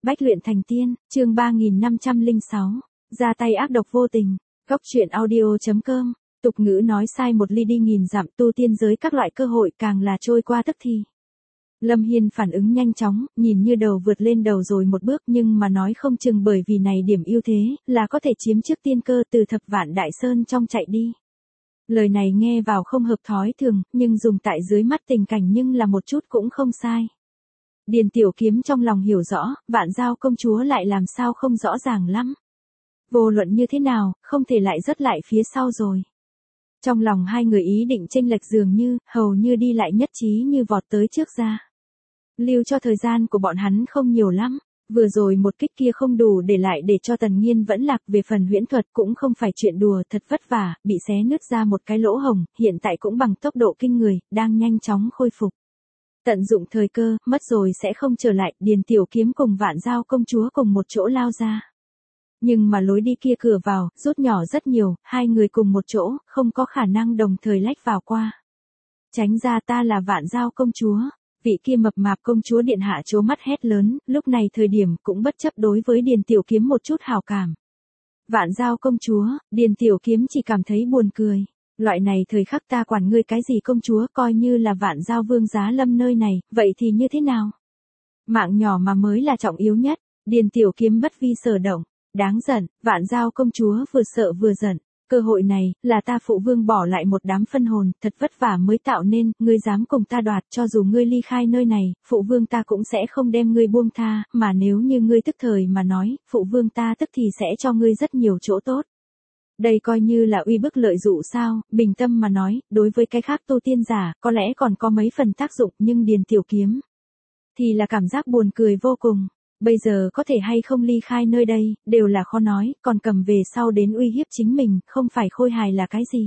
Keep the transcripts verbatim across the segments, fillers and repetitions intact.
Bách luyện thành tiên, chương ba nghìn năm trăm lẻ sáu, ra tay ác độc vô tình. Góc truyện audio chấm com, tục ngữ nói sai một ly đi nghìn dặm, tu tiên giới các loại cơ hội càng là trôi qua tức thì. Lâm Hiên phản ứng nhanh chóng, nhìn như đầu vượt lên đầu rồi một bước, nhưng mà nói không chừng bởi vì này điểm ưu thế, là có thể chiếm trước tiên cơ từ thập vạn đại sơn trong chạy đi. Lời này nghe vào không hợp thói thường, nhưng dùng tại dưới mắt tình cảnh nhưng là một chút cũng không sai. Điền Tiểu Kiếm trong lòng hiểu rõ, Vạn Giao công chúa lại làm sao không rõ ràng lắm. Vô luận như thế nào, không thể lại rớt lại phía sau rồi. Trong lòng hai người ý định chênh lệch dường như, hầu như đi lại nhất trí như vọt tới trước ra. Lưu cho thời gian của bọn hắn không nhiều lắm, vừa rồi một kích kia không đủ để lại để cho Tần Nghiên vẫn lạc, về phần huyễn thuật cũng không phải chuyện đùa, thật vất vả, bị xé nứt ra một cái lỗ hồng, hiện tại cũng bằng tốc độ kinh người, đang nhanh chóng khôi phục. Tận dụng thời cơ, mất rồi sẽ không trở lại, Điền Tiểu Kiếm cùng Vạn Giao công chúa cùng một chỗ lao ra. Nhưng mà lối đi kia cửa vào, rút nhỏ rất nhiều, hai người cùng một chỗ, không có khả năng đồng thời lách vào qua. Tránh ra, ta là Vạn Giao công chúa. Vị kia mập mạp công chúa điện hạ trố mắt hét lớn, lúc này thời điểm cũng bất chấp đối với Điền Tiểu Kiếm một chút hảo cảm. Vạn Giao công chúa, Điền Tiểu Kiếm chỉ cảm thấy buồn cười. Loại này thời khắc ta quản ngươi cái gì công chúa, coi như là Vạn Giao vương giá lâm nơi này, vậy thì như thế nào? Mạng nhỏ mà mới là trọng yếu nhất, Điền Tiểu Kiếm bất vi sở động, đáng giận, Vạn Giao công chúa vừa sợ vừa giận. Cơ hội này, là ta phụ vương bỏ lại một đám phân hồn, thật vất vả mới tạo nên, ngươi dám cùng ta đoạt, cho dù ngươi ly khai nơi này, phụ vương ta cũng sẽ không đem ngươi buông tha, mà nếu như ngươi tức thời mà nói, phụ vương ta tức thì sẽ cho ngươi rất nhiều chỗ tốt. Đây coi như là uy bức lợi dụ sao, bình tâm mà nói, đối với cái khác tu tiên giả, có lẽ còn có mấy phần tác dụng, nhưng Điền Tiểu Kiếm thì là cảm giác buồn cười vô cùng. Bây giờ có thể hay không ly khai nơi đây, đều là khó nói, còn cầm về sau đến uy hiếp chính mình, không phải khôi hài là cái gì.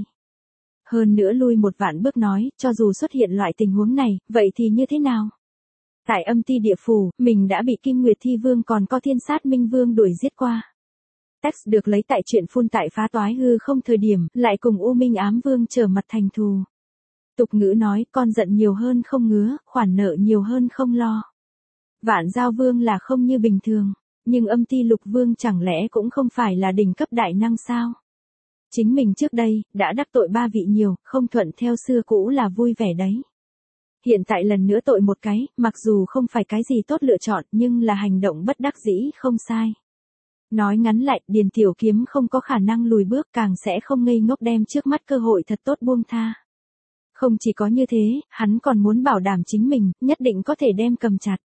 Hơn nữa lui một vạn bước nói, cho dù xuất hiện loại tình huống này, vậy thì như thế nào? Tại âm ti địa phủ, mình đã bị Kim Nguyệt Thi Vương còn có Thiên Sát Minh Vương đuổi giết qua. Text được lấy tại truyện phun tại phá toái hư không thời điểm, lại cùng U Minh Ám Vương trở mặt thành thù. Tục ngữ nói, con giận nhiều hơn không ngứa, khoản nợ nhiều hơn không lo. Vạn Giao Vương là không như bình thường, nhưng âm ti Lục Vương chẳng lẽ cũng không phải là đỉnh cấp đại năng sao? Chính mình trước đây, đã đắc tội ba vị nhiều, không thuận theo xưa cũ là vui vẻ đấy. Hiện tại lần nữa tội một cái, mặc dù không phải cái gì tốt lựa chọn, nhưng là hành động bất đắc dĩ, không sai. Nói ngắn lại, Điền Tiểu Kiếm không có khả năng lùi bước, càng sẽ không ngây ngốc đem trước mắt cơ hội thật tốt buông tha. Không chỉ có như thế, hắn còn muốn bảo đảm chính mình, nhất định có thể đem cầm chặt.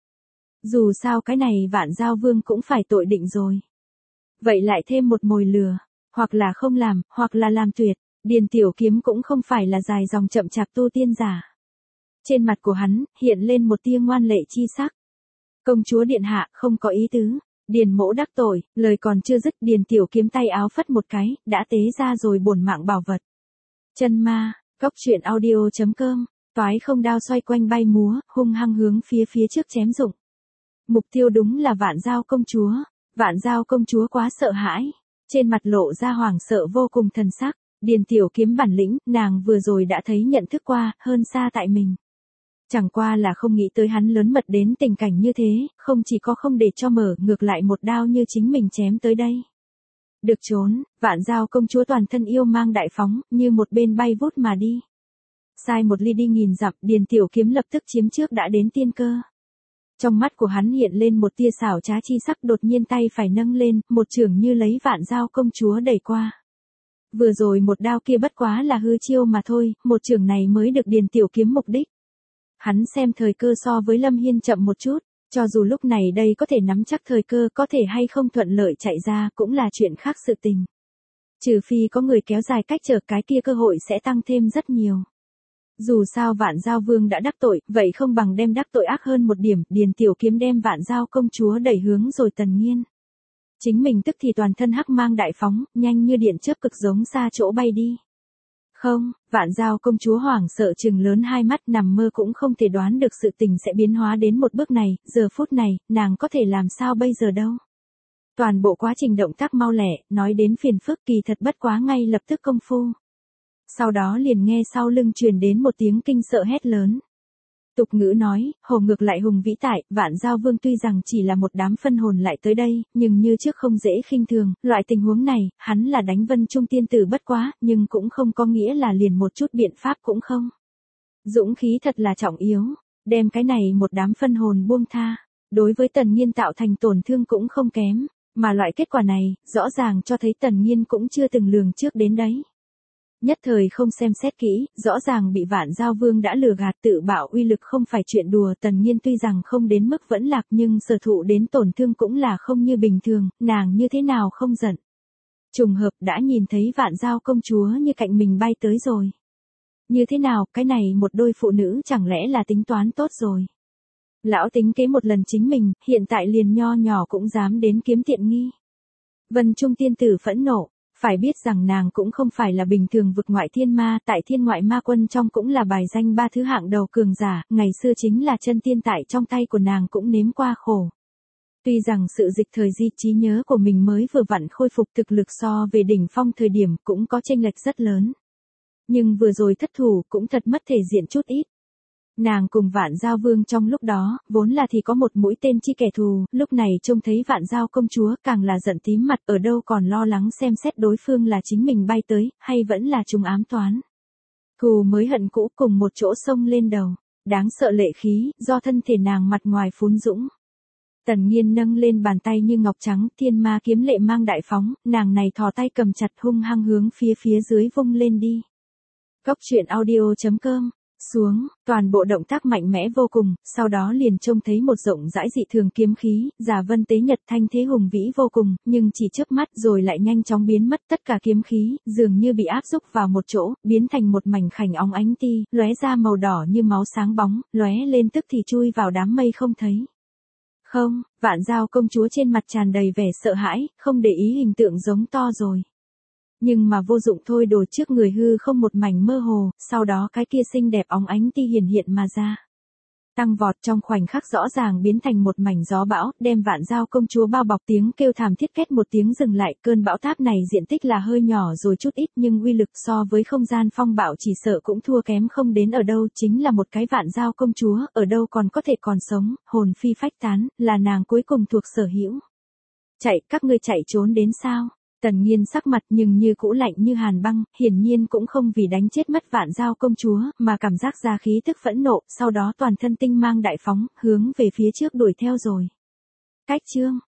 Dù sao cái này Vạn Giao Vương cũng phải tội định rồi. Vậy lại thêm một mồi lừa, hoặc là không làm, hoặc là làm tuyệt, Điền Tiểu Kiếm cũng không phải là dài dòng chậm chạp tu tiên giả. Trên mặt của hắn, hiện lên một tia ngoan lệ chi sắc. Công chúa điện hạ, không có ý tứ, Điền mỗ đắc tội, lời còn chưa dứt, Điền Tiểu Kiếm tay áo phất một cái, đã tế ra rồi bổn mạng bảo vật. Chân ma, góc truyện audio chấm com, toái không đao xoay quanh bay múa, hung hăng hướng phía phía trước chém dụng. Mục tiêu đúng là Vạn Giao công chúa. Vạn Giao công chúa quá sợ hãi, trên mặt lộ ra hoảng sợ vô cùng thần sắc. Điền Tiểu Kiếm bản lĩnh, nàng vừa rồi đã thấy nhận thức qua, hơn xa tại mình. Chẳng qua là không nghĩ tới hắn lớn mật đến tình cảnh như thế, không chỉ có không để cho mở, ngược lại một đao như chính mình chém tới đây. Được trốn, Vạn Giao công chúa toàn thân yêu mang đại phóng, như một bên bay vút mà đi. Sai một ly đi nghìn dặm, Điền Tiểu Kiếm lập tức chiếm trước đã đến tiên cơ. Trong mắt của hắn hiện lên một tia xảo trá chi sắc, đột nhiên tay phải nâng lên, một chưởng như lấy Vạn Giao công chúa đẩy qua. Vừa rồi một đao kia bất quá là hư chiêu mà thôi, một chưởng này mới được Điền Tiểu Kiếm mục đích. Hắn xem thời cơ so với Lâm Hiên chậm một chút, cho dù lúc này đây có thể nắm chắc thời cơ, có thể hay không thuận lợi chạy ra cũng là chuyện khác sự tình. Trừ phi có người kéo dài cách trở, cái kia cơ hội sẽ tăng thêm rất nhiều. Dù sao Vạn Giao Vương đã đắc tội, vậy không bằng đem đắc tội ác hơn một điểm, Điền Tiểu Kiếm đem Vạn Giao công chúa đẩy hướng rồi Tần Nghiên. Chính mình tức thì toàn thân hắc mang đại phóng, nhanh như điện chớp cực giống xa chỗ bay đi. Không, Vạn Giao công chúa hoảng sợ trừng lớn hai mắt, nằm mơ cũng không thể đoán được sự tình sẽ biến hóa đến một bước này, giờ phút này, nàng có thể làm sao bây giờ đâu. Toàn bộ quá trình động tác mau lẹ, nói đến phiền phức kỳ thật bất quá ngay lập tức công phu. Sau đó liền nghe sau lưng truyền đến một tiếng kinh sợ hét lớn. Tục ngữ nói, hồ ngược lại hùng vĩ tại, Vạn Giao Vương tuy rằng chỉ là một đám phân hồn lại tới đây, nhưng như trước không dễ khinh thường, loại tình huống này, hắn là đánh Vân Trung tiên tử bất quá, nhưng cũng không có nghĩa là liền một chút biện pháp cũng không. Dũng khí thật là trọng yếu, đem cái này một đám phân hồn buông tha, đối với Tần Nhiên tạo thành tổn thương cũng không kém, mà loại kết quả này, rõ ràng cho thấy Tần Nhiên cũng chưa từng lường trước đến đấy. Nhất thời không xem xét kỹ, rõ ràng bị Vạn Giao Vương đã lừa gạt, tự bảo uy lực không phải chuyện đùa. Tần Nhiên tuy rằng không đến mức vẫn lạc nhưng sở thụ đến tổn thương cũng là không như bình thường, nàng như thế nào không giận. Trùng hợp đã nhìn thấy Vạn Giao công chúa như cạnh mình bay tới rồi. Như thế nào, cái này một đôi phụ nữ chẳng lẽ là tính toán tốt rồi. Lão tính kế một lần chính mình, hiện tại liền nho nhỏ cũng dám đến kiếm tiện nghi. Vân Trung tiên tử phẫn nộ. Phải biết rằng nàng cũng không phải là bình thường vực ngoại thiên ma, tại thiên ngoại ma quân trong cũng là bài danh ba thứ hạng đầu cường giả, ngày xưa chính là chân tiên tại trong tay của nàng cũng nếm qua khổ. Tuy rằng sự dịch thời di trí nhớ của mình mới vừa vặn khôi phục thực lực so về đỉnh phong thời điểm cũng có chênh lệch rất lớn. Nhưng vừa rồi thất thủ cũng thật mất thể diện chút ít. Nàng cùng Vạn Giao Vương trong lúc đó, vốn là thì có một mũi tên chi kẻ thù, lúc này trông thấy Vạn Giao công chúa càng là giận tím mặt, ở đâu còn lo lắng xem xét đối phương là chính mình bay tới, hay vẫn là trùng ám toán. Thù mới hận cũ cùng một chỗ sông lên đầu, đáng sợ lệ khí, do thân thể nàng mặt ngoài phún dũng. Tần Nhiên nâng lên bàn tay như ngọc trắng, thiên ma kiếm lệ mang đại phóng, nàng này thò tay cầm chặt hung hăng hướng phía phía dưới vung lên đi. Góc truyện audio chấm com xuống, toàn bộ động tác mạnh mẽ vô cùng, sau đó liền trông thấy một rộng rãi dị thường kiếm khí, giả vân tế nhật thanh thế hùng vĩ vô cùng, nhưng chỉ chớp mắt rồi lại nhanh chóng biến mất, tất cả kiếm khí, dường như bị áp xúc vào một chỗ, biến thành một mảnh khảnh óng ánh ti, lóe ra màu đỏ như máu sáng bóng, lóe lên tức thì chui vào đám mây không thấy. Không, Vạn Giao công chúa trên mặt tràn đầy vẻ sợ hãi, không để ý hình tượng giống to rồi. Nhưng mà vô dụng thôi, đồ trước người hư không một mảnh mơ hồ, sau đó cái kia xinh đẹp óng ánh ti hiển hiện mà ra. Tăng vọt trong khoảnh khắc rõ ràng biến thành một mảnh gió bão, đem Vạn Giao công chúa bao bọc, tiếng kêu thảm thiết két một tiếng dừng lại, cơn bão táp này diện tích là hơi nhỏ rồi chút ít nhưng uy lực so với không gian phong bạo chỉ sợ cũng thua kém không đến ở đâu, chính là một cái Vạn Giao công chúa, ở đâu còn có thể còn sống, hồn phi phách tán, là nàng cuối cùng thuộc sở hữu. Chạy, các ngươi chạy trốn đến sao? Tần Nhiên sắc mặt nhưng như cũ lạnh như hàn băng, hiển nhiên cũng không vì đánh chết mất Vạn Giao công chúa, mà cảm giác ra khí tức phẫn nộ, sau đó toàn thân tinh mang đại phóng, hướng về phía trước đuổi theo rồi. Cách chương